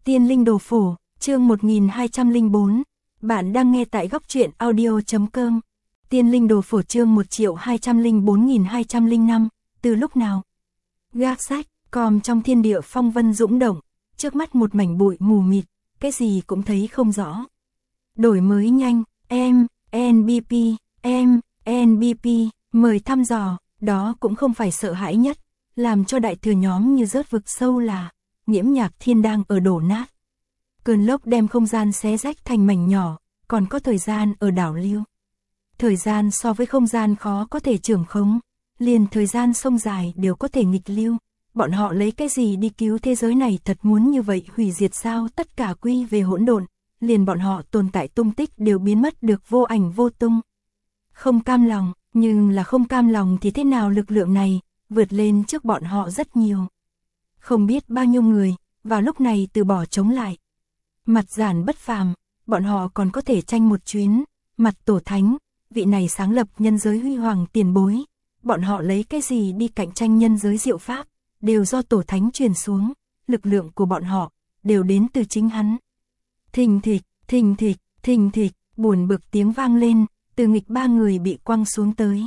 Tiên linh đồ phổ, chương 1204. Bạn đang nghe tại góc truyện audio.com. Tiên linh đồ phổ chương 1.204.205. Từ lúc nào? Gác sách, còm trong thiên địa phong vân dũng động, trước mắt một mảnh bụi mù mịt, cái gì cũng thấy không rõ. Đổi mới nhanh, NBP, NBP, mời thăm dò, đó cũng không phải sợ hãi nhất, làm cho đại thừa nhóm như rớt vực sâu là Nhiễm Nhạc Thiên đang ở đổ nát. Cơn lốc đem không gian xé rách thành mảnh nhỏ, còn có thời gian ở đảo lưu. Thời gian so với không gian khó có thể trưởng khống, liền thời gian sông dài đều có thể nghịch lưu. Bọn họ lấy cái gì đi cứu thế giới này, thật muốn như vậy hủy diệt sao? Tất cả quy về hỗn độn, liền bọn họ tồn tại tung tích đều biến mất được vô ảnh vô tung. Không cam lòng, nhưng là không cam lòng thì thế nào, lực lượng này vượt lên trước bọn họ rất nhiều. Không biết bao nhiêu người vào lúc này từ bỏ chống lại. Mặt Giản Bất Phàm, bọn họ còn có thể tranh một chuyến. Mặt Tổ Thánh, vị này sáng lập nhân giới huy hoàng tiền bối, bọn họ lấy cái gì đi cạnh tranh nhân giới diệu pháp, đều do Tổ Thánh truyền xuống, lực lượng của bọn họ đều đến từ chính hắn. Thình thịch, thình thịch, thình thịch, buồn bực tiếng vang lên, Từ Nghịch ba người bị quăng xuống tới.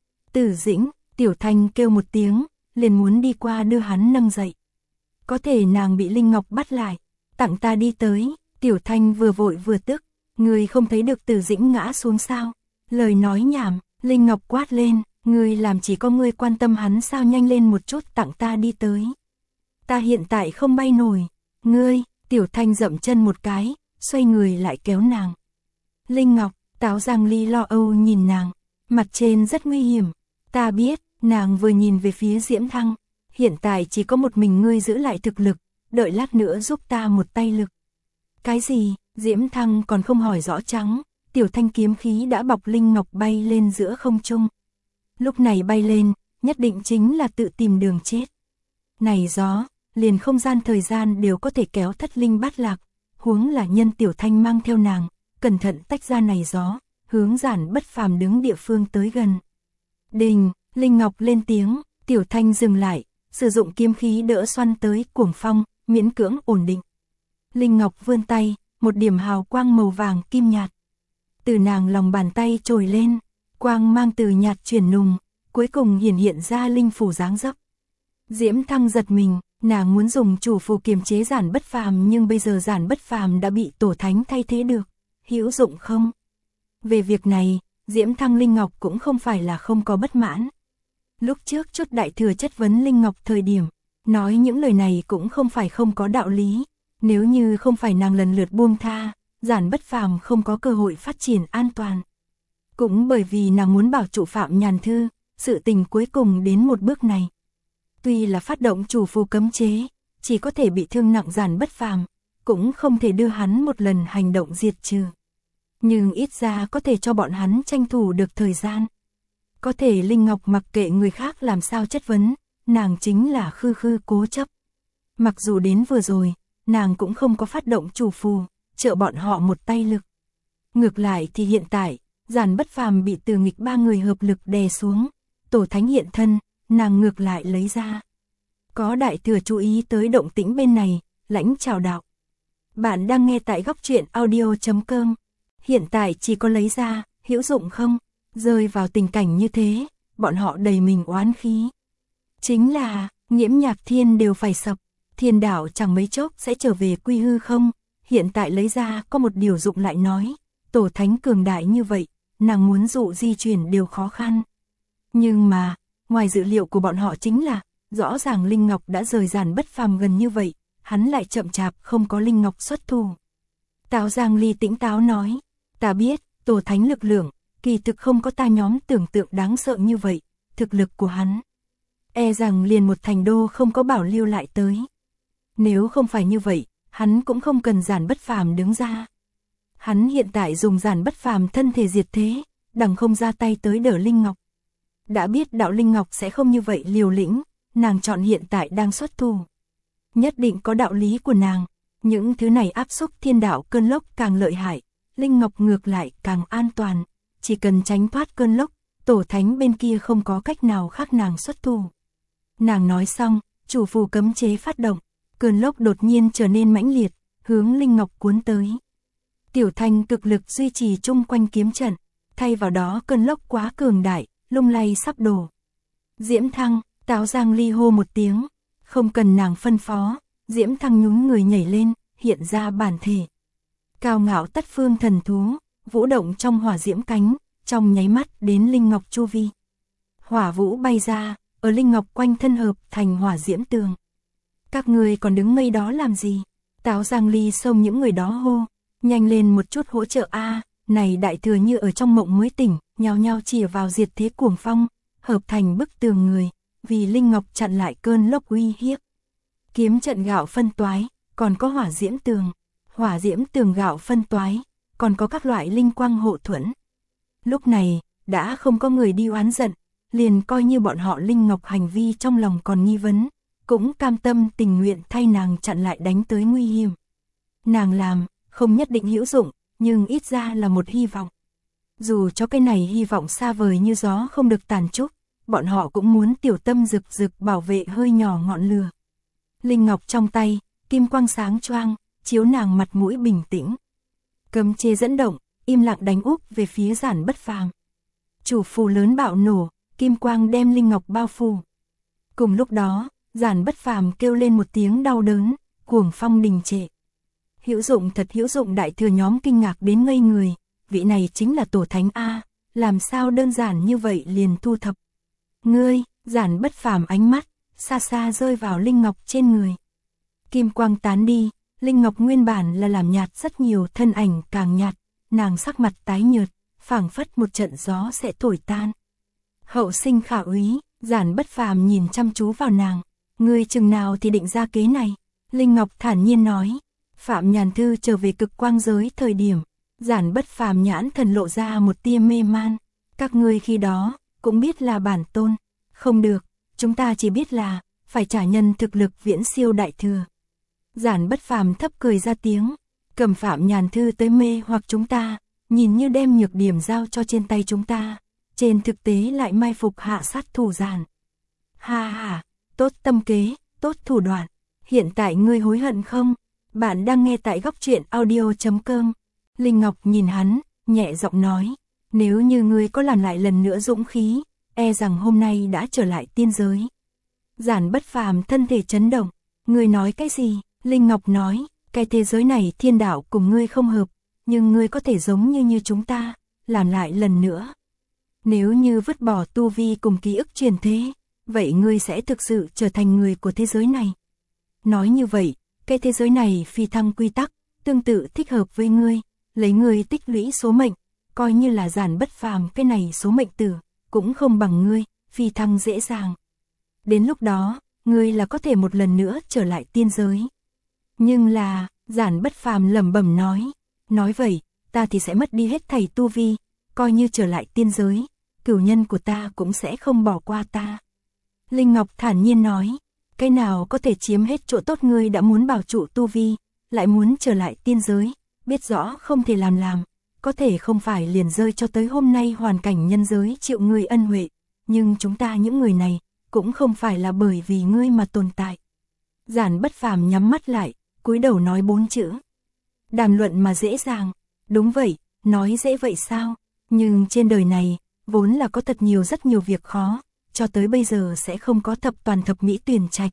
Tử Dĩnh, Tiểu Thanh kêu một tiếng, liền muốn đi qua đưa hắn nâng dậy. Có thể nàng bị Linh Ngọc bắt lại. Tặng ta đi tới. Tiểu Thanh vừa vội vừa tức. Ngươi không thấy được Tử Dĩnh ngã xuống sao? Lời nói nhảm, Linh Ngọc quát lên. Ngươi làm chỉ có ngươi quan tâm hắn sao, nhanh lên một chút, tặng ta đi tới. Ta hiện tại không bay nổi. Ngươi, Tiểu Thanh dậm chân một cái, xoay người lại kéo nàng. Linh Ngọc, Táo Giang Ly lo âu nhìn nàng. Mặt trên rất nguy hiểm. Ta biết, nàng vừa nhìn về phía Diễm Thăng. Hiện tại chỉ có một mình ngươi giữ lại thực lực, đợi lát nữa giúp ta một tay lực. Cái gì? Diễm Thăng còn không hỏi rõ trắng, Tiểu Thanh kiếm khí đã bọc Linh Ngọc bay lên giữa không trung. Lúc này bay lên, nhất định chính là tự tìm đường chết. Này gió, liền không gian thời gian đều có thể kéo thất linh bát lạc, huống là nhân Tiểu Thanh mang theo nàng, cẩn thận tách ra này gió, hướng Giản Bất Phàm đứng địa phương tới gần. Đình, Linh Ngọc lên tiếng, Tiểu Thanh dừng lại, sử dụng kiếm khí đỡ xoăn tới cuồng phong, miễn cưỡng ổn định. Linh Ngọc vươn tay, một điểm hào quang màu vàng kim nhạt. Từ nàng lòng bàn tay trồi lên, quang mang từ nhạt chuyển nùng, cuối cùng hiện ra linh phủ dáng dấp. Diễm Thăng giật mình, nàng muốn dùng chủ phù kiềm chế Giản Bất Phàm, nhưng bây giờ Giản Bất Phàm đã bị Tổ Thánh thay thế được, hữu dụng không? Về việc này, Diễm Thăng Linh Ngọc cũng không phải là không có bất mãn. Lúc trước chút đại thừa chất vấn Linh Ngọc thời điểm, nói những lời này cũng không phải không có đạo lý. Nếu như không phải nàng lần lượt buông tha, Giản Bất Phàm không có cơ hội phát triển an toàn. Cũng bởi vì nàng muốn bảo trụ Phạm Nhàn Thư, sự tình cuối cùng đến một bước này. Tuy là phát động chủ phù cấm chế, chỉ có thể bị thương nặng Giản Bất Phàm, cũng không thể đưa hắn một lần hành động diệt trừ. Nhưng ít ra có thể cho bọn hắn tranh thủ được thời gian. Có thể Linh Ngọc mặc kệ người khác làm sao chất vấn, nàng chính là khư cố chấp. Mặc dù đến vừa rồi, nàng cũng không có phát động chủ phù, trợ bọn họ một tay lực. Ngược lại thì hiện tại, Giản Bất Phàm bị Từ Nghịch ba người hợp lực đè xuống, Tổ Thánh hiện thân, nàng ngược lại lấy ra. Có đại thừa chú ý tới động tĩnh bên này, lãnh chào đạo. Bạn đang nghe tại góc truyện audio.com. Hiện tại chỉ có lấy ra, hữu dụng không? Rơi vào tình cảnh như thế, bọn họ đầy mình oán khí. Chính là, Nhiễm Nhạc Thiên đều phải sập, Thiên Đảo chẳng mấy chốc sẽ trở về quy hư không? Hiện tại lấy ra có một điều dụng lại nói, Tổ Thánh cường đại như vậy, nàng muốn dụ di chuyển đều khó khăn. Nhưng mà, ngoài dự liệu của bọn họ chính là, rõ ràng Linh Ngọc đã rời Giản Bất Phàm gần như vậy, hắn lại chậm chạp không có Linh Ngọc xuất thủ. Táo Giang Ly tĩnh táo nói, ta biết, Tổ Thánh lực lượng, kỳ thực không có ta nhóm tưởng tượng đáng sợ như vậy, thực lực của hắn. E rằng liền một thành đô không có bảo lưu lại tới. Nếu không phải như vậy, hắn cũng không cần Giản Bất Phàm đứng ra. Hắn hiện tại dùng Giản Bất Phàm thân thể diệt thế, đằng không ra tay tới đỡ Linh Ngọc. Đã biết đạo Linh Ngọc sẽ không như vậy liều lĩnh, nàng chọn hiện tại đang xuất thủ. Nhất định có đạo lý của nàng, những thứ này áp xúc thiên đạo cơn lốc càng lợi hại, Linh Ngọc ngược lại càng an toàn, chỉ cần tránh thoát cơn lốc, Tổ Thánh bên kia không có cách nào khác nàng xuất thủ. Nàng nói xong, chủ phù cấm chế phát động, cơn lốc đột nhiên trở nên mãnh liệt, hướng Linh Ngọc cuốn tới. Tiểu Thanh cực lực duy trì chung quanh kiếm trận, thay vào đó cơn lốc quá cường đại, lung lay sắp đổ. Diễm Thăng, Táo Giang Ly hô một tiếng, không cần nàng phân phó, Diễm Thăng nhún người nhảy lên, hiện ra bản thể. Cao ngạo tất phương thần thú, vũ động trong hỏa diễm cánh, trong nháy mắt đến Linh Ngọc chu vi. Hỏa vũ bay ra, ở Linh Ngọc quanh thân hợp thành hỏa diễm tường. Các người còn đứng ngây đó làm gì? Táo Giang Ly xông những người đó hô, nhanh lên một chút hỗ trợ a, này đại thừa như ở trong mộng mới tỉnh, nhao nhao chìa vào diệt thế cuồng phong, hợp thành bức tường người, vì Linh Ngọc chặn lại cơn lốc uy hiếp. Kiếm trận gạo phân toái, còn có hỏa diễm tường gạo phân toái, còn có các loại linh quang hộ thuẫn. Lúc này, đã không có người đi oán giận, liền coi như bọn họ Linh Ngọc hành vi trong lòng còn nghi vấn, cũng cam tâm tình nguyện thay nàng chặn lại đánh tới nguy hiểm. Nàng làm, không nhất định hữu dụng, nhưng ít ra là một hy vọng. Dù cho cái này hy vọng xa vời như gió không được tàn trúc, bọn họ cũng muốn tiểu tâm rực rực bảo vệ hơi nhỏ ngọn lửa. Linh Ngọc trong tay, kim quang sáng choang, chiếu nàng mặt mũi bình tĩnh. Cấm chế dẫn động, im lặng đánh úp về phía Giản Bất Phàm. Chủ phù lớn bạo nổ, kim quang đem Linh Ngọc bao phủ. Cùng lúc đó, Giản Bất Phàm kêu lên một tiếng đau đớn, cuồng phong đình trệ. Hữu dụng thật hữu dụng, đại thừa nhóm kinh ngạc đến ngây người, vị này chính là tổ thánh a, làm sao đơn giản như vậy liền thu thập. Ngươi, Giản Bất Phàm ánh mắt xa xa rơi vào Linh Ngọc trên người. Kim quang tán đi, Linh Ngọc nguyên bản là làm nhạt rất nhiều, thân ảnh càng nhạt, nàng sắc mặt tái nhợt, phảng phất một trận gió sẽ thổi tan. Hậu sinh khả úy, Giản Bất Phàm nhìn chăm chú vào nàng, ngươi chừng nào thì định ra kế này? Linh Ngọc thản nhiên nói. Phạm Nhàn Thư trở về cực quang giới thời điểm, Giản Bất Phàm nhãn thần lộ ra một tia mê man. Các ngươi khi đó cũng biết là bản tôn, không được, chúng ta chỉ biết là phải trả nhân thực lực viễn siêu đại thừa. Giản Bất Phàm thấp cười ra tiếng, cầm Phạm Nhàn Thư tới mê hoặc chúng ta, nhìn như đem nhược điểm giao cho trên tay chúng ta, trên thực tế lại mai phục hạ sát thủ Giản. Ha ha, tốt tâm kế, tốt thủ đoạn, hiện tại ngươi hối hận không? Bạn đang nghe tại Góc Truyện Audio.com. Linh Ngọc nhìn hắn, nhẹ giọng nói, nếu như ngươi có làm lại lần nữa dũng khí, e rằng hôm nay đã trở lại tiên giới. Giản Bất Phàm thân thể chấn động, ngươi nói cái gì? Linh Ngọc nói, cái thế giới này thiên đạo cùng ngươi không hợp, nhưng ngươi có thể giống như chúng ta, làm lại lần nữa. Nếu như vứt bỏ tu vi cùng ký ức truyền thế, vậy ngươi sẽ thực sự trở thành người của thế giới này. Nói như vậy, cái thế giới này phi thăng quy tắc, tương tự thích hợp với ngươi, lấy ngươi tích lũy số mệnh, coi như là Giản Bất Phàm cái này số mệnh tử, cũng không bằng ngươi, phi thăng dễ dàng. Đến lúc đó, ngươi là có thể một lần nữa trở lại tiên giới. Nhưng là, Giản Bất Phàm lẩm bẩm nói vậy, ta thì sẽ mất đi hết thảy tu vi, coi như trở lại tiên giới, cửu nhân của ta cũng sẽ không bỏ qua ta. Linh Ngọc thản nhiên nói, cái nào có thể chiếm hết chỗ tốt, ngươi đã muốn bảo trụ tu vi, lại muốn trở lại tiên giới, biết rõ không thể làm, có thể không phải liền rơi cho tới hôm nay hoàn cảnh nhân giới chịu ngươi ân huệ, nhưng chúng ta những người này, cũng không phải là bởi vì ngươi mà tồn tại. Giản Bất Phàm nhắm mắt lại, cúi đầu nói 4 chữ. Đàm luận mà dễ dàng, đúng vậy, nói dễ vậy sao, nhưng trên đời này, vốn là có rất nhiều việc khó, cho tới bây giờ sẽ không có thập toàn thập mỹ tuyển trạch.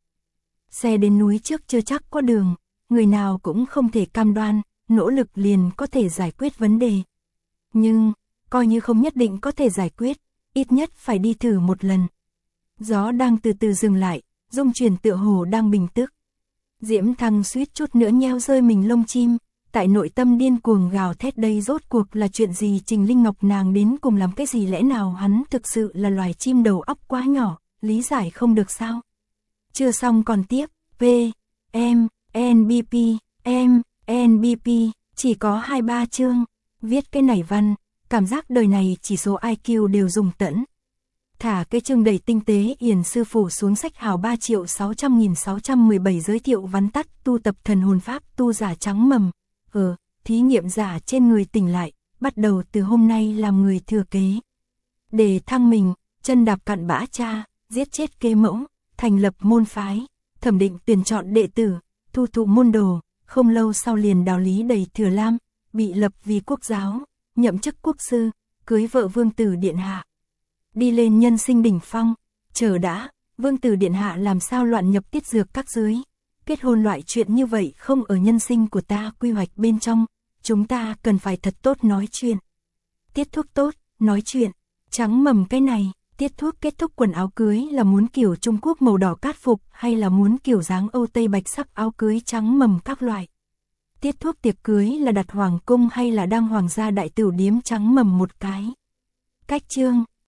Xe đến núi trước chưa chắc có đường, người nào cũng không thể cam đoan, nỗ lực liền có thể giải quyết vấn đề. Nhưng, coi như không nhất định có thể giải quyết, ít nhất phải đi thử một lần. Gió đang từ từ dừng lại, dung chuyển tựa hồ đang bình tức. Diễm Thăng suýt chút nữa nheo rơi mình lông chim, tại nội tâm điên cuồng gào thét, đây rốt cuộc là chuyện gì? Trình Linh Ngọc nàng đến cùng làm cái gì? Lẽ nào hắn thực sự là loài chim đầu óc quá nhỏ, lý giải không được sao? Chưa xong còn tiếp, NBP, chỉ có 2-3 chương, viết cái này văn, cảm giác đời này chỉ số IQ đều dùng tẫn. Thả cái chương đầy tinh tế Yển sư phủ xuống sách hào 3.600.617 giới thiệu vắn tắt tu tập thần hồn pháp tu giả trắng mầm. Thí nghiệm giả trên người tỉnh lại, bắt đầu từ hôm nay làm người thừa kế. Để thăng mình, chân đạp cặn bã cha, giết chết kế mẫu, thành lập môn phái, thẩm định tuyển chọn đệ tử, thu thụ môn đồ, không lâu sau liền đào lý đầy Thừa Lam, bị lập vì quốc giáo, nhậm chức quốc sư, cưới vợ vương tử điện hạ. Đi lên nhân sinh đỉnh phong, chờ đã, vương tử điện hạ làm sao loạn nhập tiết dược các dưới. Kết hôn loại chuyện như vậy không ở nhân sinh của ta quy hoạch bên trong, chúng ta cần phải thật tốt nói chuyện. Tiết thuốc tốt, nói chuyện, trắng mầm cái này, tiết thuốc kết thúc quần áo cưới là muốn kiểu Trung Quốc màu đỏ cát phục hay là muốn kiểu dáng Âu Tây bạch sắc áo cưới trắng mầm các loại. Tiết thuốc tiệc cưới là đặt hoàng cung hay là đang hoàng gia đại tửu điếm trắng mầm một cái. Cách chương